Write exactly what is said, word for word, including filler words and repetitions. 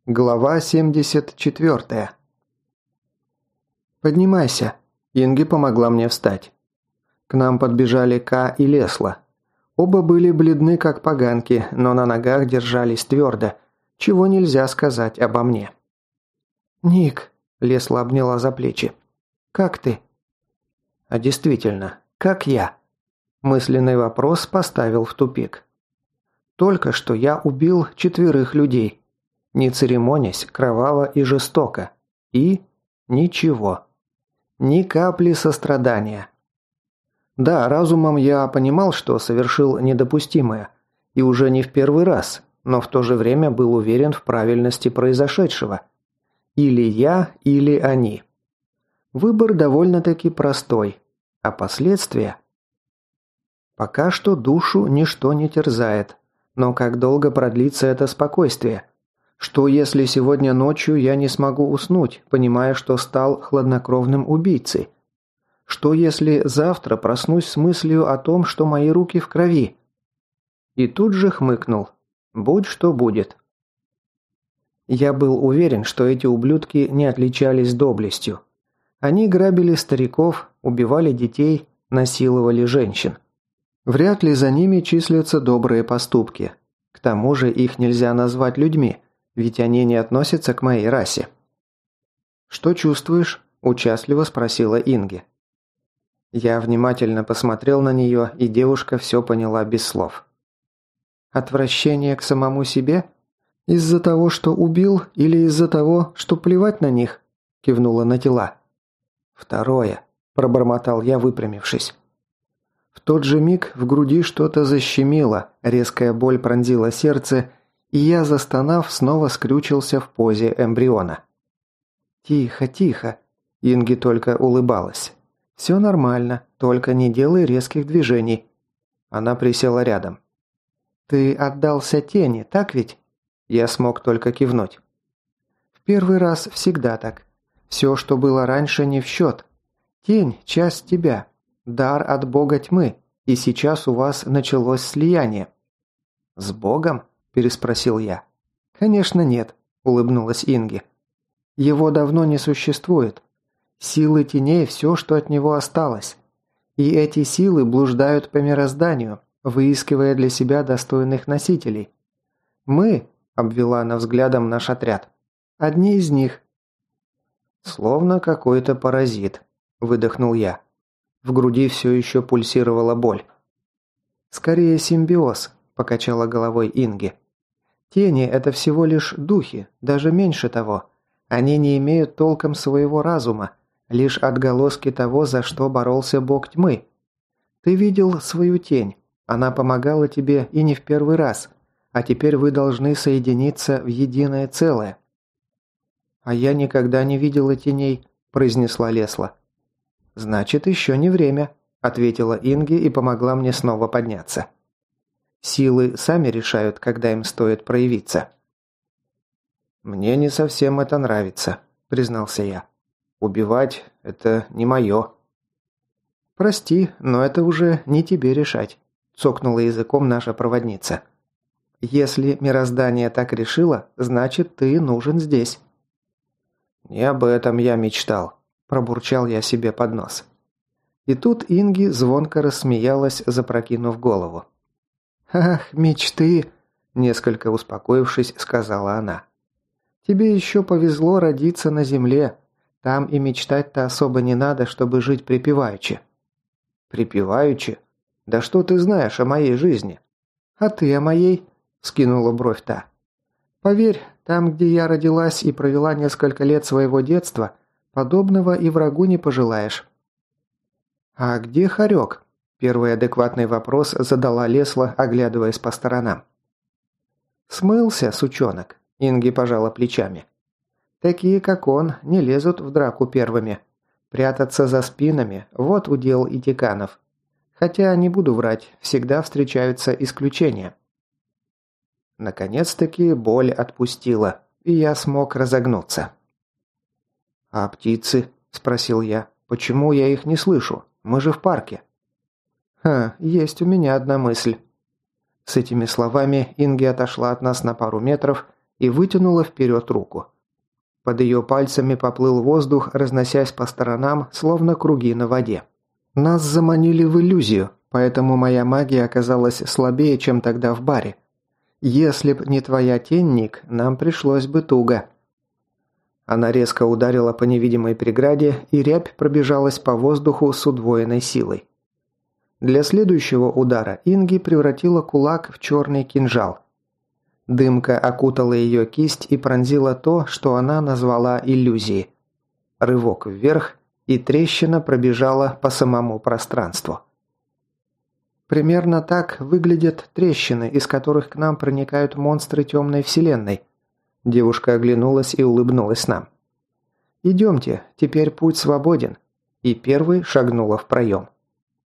Глава семьдесят четыре. «Поднимайся!» Инги помогла мне встать. К нам подбежали Ка и Лесла. Оба были бледны, как поганки, но на ногах держались твердо, чего нельзя сказать обо мне. «Ник!» – Лесла обняла за плечи. «Как ты?» «А действительно, как я?» Мысленный вопрос поставил в тупик. Только что я убил четверых людей. Не церемонясь, кроваво и жестоко. И ничего. Ни капли сострадания. Да, разумом я понимал, что совершил недопустимое. И уже не в первый раз, но в то же время был уверен в правильности произошедшего. Или я, или они. Выбор довольно-таки простой. А последствия? Пока что душу ничто не терзает. Но как долго продлится это спокойствие? Что если сегодня ночью я не смогу уснуть, понимая, что стал хладнокровным убийцей? Что если завтра проснусь с мыслью о том, что мои руки в крови? И тут же хмыкнул. Будь что будет. Я был уверен, что эти ублюдки не отличались доблестью. Они грабили стариков, убивали детей, насиловали женщин. Вряд ли за ними числятся добрые поступки. К тому же их нельзя назвать людьми, ведь они не относятся к моей расе. «Что чувствуешь?» – участливо спросила Инги. Я внимательно посмотрел на нее, и девушка все поняла без слов. «Отвращение к самому себе? Из-за того, что убил, или из-за того, что плевать на них?» – кивнула на тела. «Второе», – пробормотал я, выпрямившись. В тот же миг в груди что-то защемило, резкая боль пронзила сердце, и я, застонав, снова скрючился в позе эмбриона. «Тихо, тихо!» Инги только улыбалась. «Все нормально, только не делай резких движений». Она присела рядом. «Ты отдался тени, так ведь?» Я смог только кивнуть. «В первый раз всегда так. Все, что было раньше, не в счет. Тень – часть тебя, дар от бога тьмы, и сейчас у вас началось слияние». «С богом?» – переспросил я. «Конечно нет», – улыбнулась Инги. «Его давно не существует. Силы теней – все, что от него осталось. И эти силы блуждают по мирозданию, выискивая для себя достойных носителей. Мы, – обвела она взглядом наш отряд, – одни из них». «Словно какой-то паразит», – выдохнул я. В груди все еще пульсировала боль. «Скорее симбиоз», – покачала головой Инги. «Тени – это всего лишь духи, даже меньше того. Они не имеют толком своего разума, лишь отголоски того, за что боролся бог тьмы. Ты видел свою тень, она помогала тебе и не в первый раз, а теперь вы должны соединиться в единое целое». «А я никогда не видела теней», – произнесла Лесла. «Значит, еще не время», – ответила Инги и помогла мне снова подняться. «Силы сами решают, когда им стоит проявиться». «Мне не совсем это нравится», – признался я. «Убивать – это не мое». «Прости, но это уже не тебе решать», – цокнула языком наша проводница. «Если мироздание так решило, значит, ты нужен здесь». «Не об этом я мечтал», – пробурчал я себе под нос. И тут Инги звонко рассмеялась, запрокинув голову. «Ах, мечты!» – несколько успокоившись, сказала она. «Тебе еще повезло родиться на земле. Там и мечтать-то особо не надо, чтобы жить припеваючи». «Припеваючи? Да что ты знаешь о моей жизни?» «А ты о моей?» – скинула бровь та. «Поверь, там, где я родилась и провела несколько лет своего детства, подобного и врагу не пожелаешь». «А где Харек?» – первый адекватный вопрос задала Лесла, оглядываясь по сторонам. «Смылся, сучонок», – Инги пожала плечами. «Такие, как он, не лезут в драку первыми. Прятаться за спинами – вот удел итиканов. Хотя, не буду врать, всегда встречаются исключения». Наконец-таки боль отпустила, и я смог разогнуться. «А птицы?» – спросил я. «Почему я их не слышу? Мы же в парке». «Ха, есть у меня одна мысль». С этими словами Инги отошла от нас на пару метров и вытянула вперед руку. Под ее пальцами поплыл воздух, разносясь по сторонам, словно круги на воде. Нас заманили в иллюзию, поэтому моя магия оказалась слабее, чем тогда в баре. Если б не твоя тень, Ник, нам пришлось бы туго. Она резко ударила по невидимой преграде, и рябь пробежалась по воздуху с удвоенной силой. Для следующего удара Инги превратила кулак в черный кинжал. Дымка окутала ее кисть и пронзила то, что она назвала иллюзией. Рывок вверх, и трещина пробежала по самому пространству. Примерно так выглядят трещины, из которых к нам проникают монстры темной вселенной. Девушка оглянулась и улыбнулась нам. «Идемте, теперь путь свободен», и первой шагнула в проем.